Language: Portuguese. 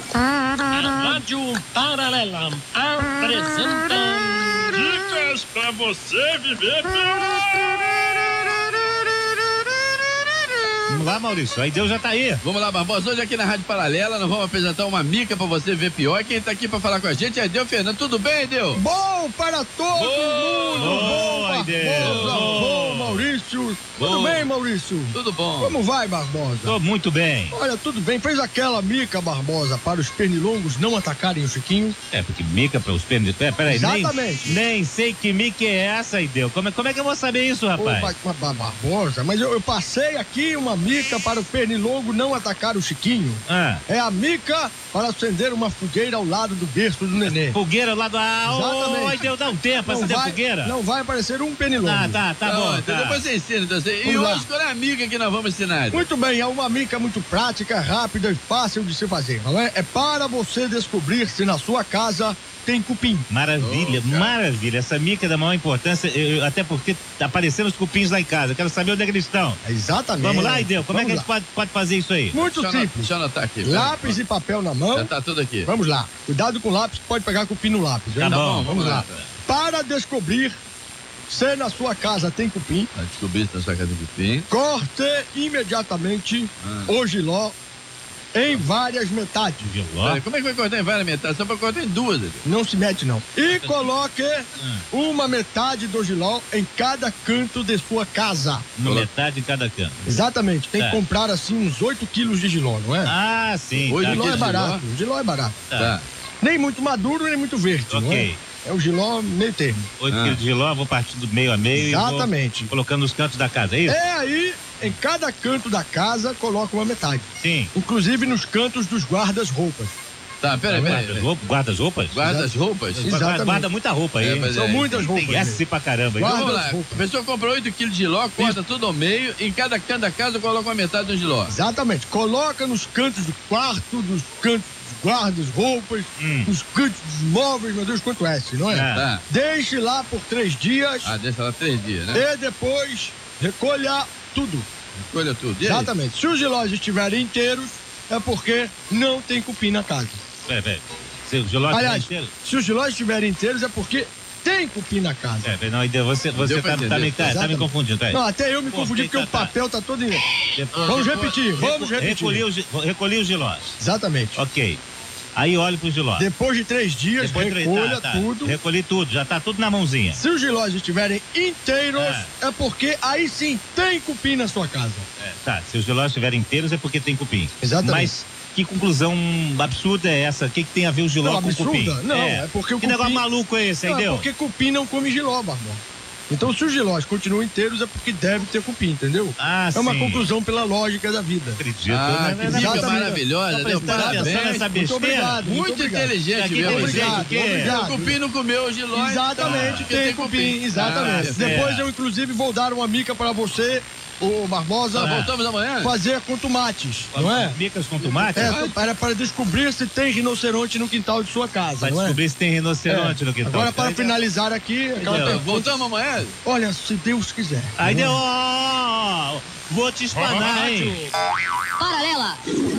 A Rádio Paralela apresenta dicas pra você viver Vamos lá, Maurício, aí Deus já tá aí. Vamos lá, Barbosa, hoje aqui na Rádio Paralela nós vamos apresentar uma mica pra você ver pior. Quem tá aqui pra falar com a gente é Aideu Fernando. Tudo bem, Aideu? Bom para todo mundo! Bom, Barbosa! Bom, Maurício! Tudo bem, Maurício? Tudo bom. Como vai, Barbosa? Tô muito bem. Olha, tudo bem. Fez aquela mica, Barbosa, para os pernilongos não atacarem o Chiquinho? É, porque mica para os pênis. Peraí, Exatamente. Nem sei que mica é essa, Aideu. Como é que eu vou saber isso, rapaz? Barbosa, mas eu passei aqui uma mica para o pernilongo não atacar o Chiquinho. É a mica para acender uma fogueira ao lado do berço do neném. Fogueira lá do... Exatamente. Aideu, dá um tempo pra acender a fogueira. Não vai aparecer um pernilongo. Tá bom. Então depois você ensina, então. E Vamos lá. hoje qual é a mica que nós vamos ensinar? Muito bem, é uma mica muito prática, rápida e fácil de se fazer, não é? É para você descobrir se na sua casa tem cupim. Maravilha, maravilha. Essa mica é da maior importância, até porque tá aparecendo os cupins lá em casa. Eu quero saber onde é que eles estão. Exatamente. Vamos lá, Aideu? Como é que a Vamos gente pode fazer isso aí? Muito simples. Deixa eu anotar aqui. Lápis e papel na mão. Já tá tudo aqui. Vamos lá. Cuidado com o lápis, pode pegar cupim no lápis. Tá hein? bom, Vamos lá. Para descobrir se na sua casa tem cupim, Pra descobrir se na sua casa tem cupim. corte imediatamente o jiló em várias metades. Giló? Como é que vai cortar em várias metades? Só pra cortar em duas, Aideu. Não se mete, não. E coloque uma metade do jiló em cada canto de sua casa. Uma metade em cada canto. Exatamente. Tem que Tá. comprar, assim, uns 8 quilos de jiló, não é? Ah, sim. Oito O jiló quilos é de barato. O jiló é barato. Tá. Nem muito maduro, nem muito verde, não é? Ok. É o jiló meio termo. 8 quilos de giló, vou partir do meio a meio Exatamente. e vou colocando nos cantos da casa, é isso? É aí, em cada canto da casa, coloca uma metade. Sim. Inclusive nos cantos dos guardas-roupas. Tá, peraí. Guarda-roupas? Guarda-roupas? Exatamente. Guarda muita roupa aí. Mas São muitas roupas. Tem essa pra caramba. Guarda- Vamos lá. roupas. A pessoa compra 8 quilos de giló, corta tudo ao meio, em cada canto da casa coloca uma metade do giló. Exatamente. Coloca nos cantos do quarto, nos cantos dos guardas-roupas, nos cantos dos móveis, meu Deus, quanto é, não é? Tá. Deixe lá por 3 dias Deixa lá 3 dias, né? e depois recolha tudo. Escolha tudo. E aí? Exatamente. Se os gilós estiverem inteiros, é porque não tem cupim na casa. Peraí. Se o giló Aliás, inteiro? se os gilós estiverem inteiros, é porque tem cupim na casa. Não, Aideu, você Deu pra tá entender. me Exatamente. confundindo. Tá? Não, até eu me Pô, confundi porque tá, o papel tá todo em... Depois- Vamos repetir, vamos repetir. Recolhi os gilós. Exatamente. Ok. Aí olho pro giló. Depois de 3 dias, Depois de três- recolha tá. tudo. Recolhi tudo, já tá tudo na mãozinha. Se os gilós estiverem inteiros, é porque aí sim tem cupim na sua casa. Tá, se os gilós estiverem inteiros é porque tem cupim. Exatamente. Mas que conclusão absurda é essa? O que tem a ver o giló Não, com o cupim? absurda? Não, é porque o Que cupim... negócio maluco é esse, Não, é entendeu? porque cupim não come giló, Barbão. Então, se os gilós continuam inteiros, é porque deve ter cupim, entendeu? Ah, é uma sim. conclusão pela lógica da vida. Acredito. Que Exatamente. dica maravilhosa, Tá deu prestando atenção parabéns. nessa Muito besteira? obrigado. Muito obrigado. inteligente Aqui mesmo. tem Obrigado, gente que- obrigado. O cupim não comeu o giló. Exatamente, então, tem cupim, exatamente. Ah, Depois eu, inclusive, vou dar uma mica para você, ô Barbosa, voltamos amanhã? fazer com tomates, não é? Micas com tomate? Era para descobrir se tem rinoceronte no quintal de sua casa, Vai não é? descobrir se tem rinoceronte no quintal. Agora, para finalizar aqui, aquela Entendeu? pergunta. Voltamos amanhã? Olha, se Deus quiser. Aí deu, vou te espanar, hein? Paralela.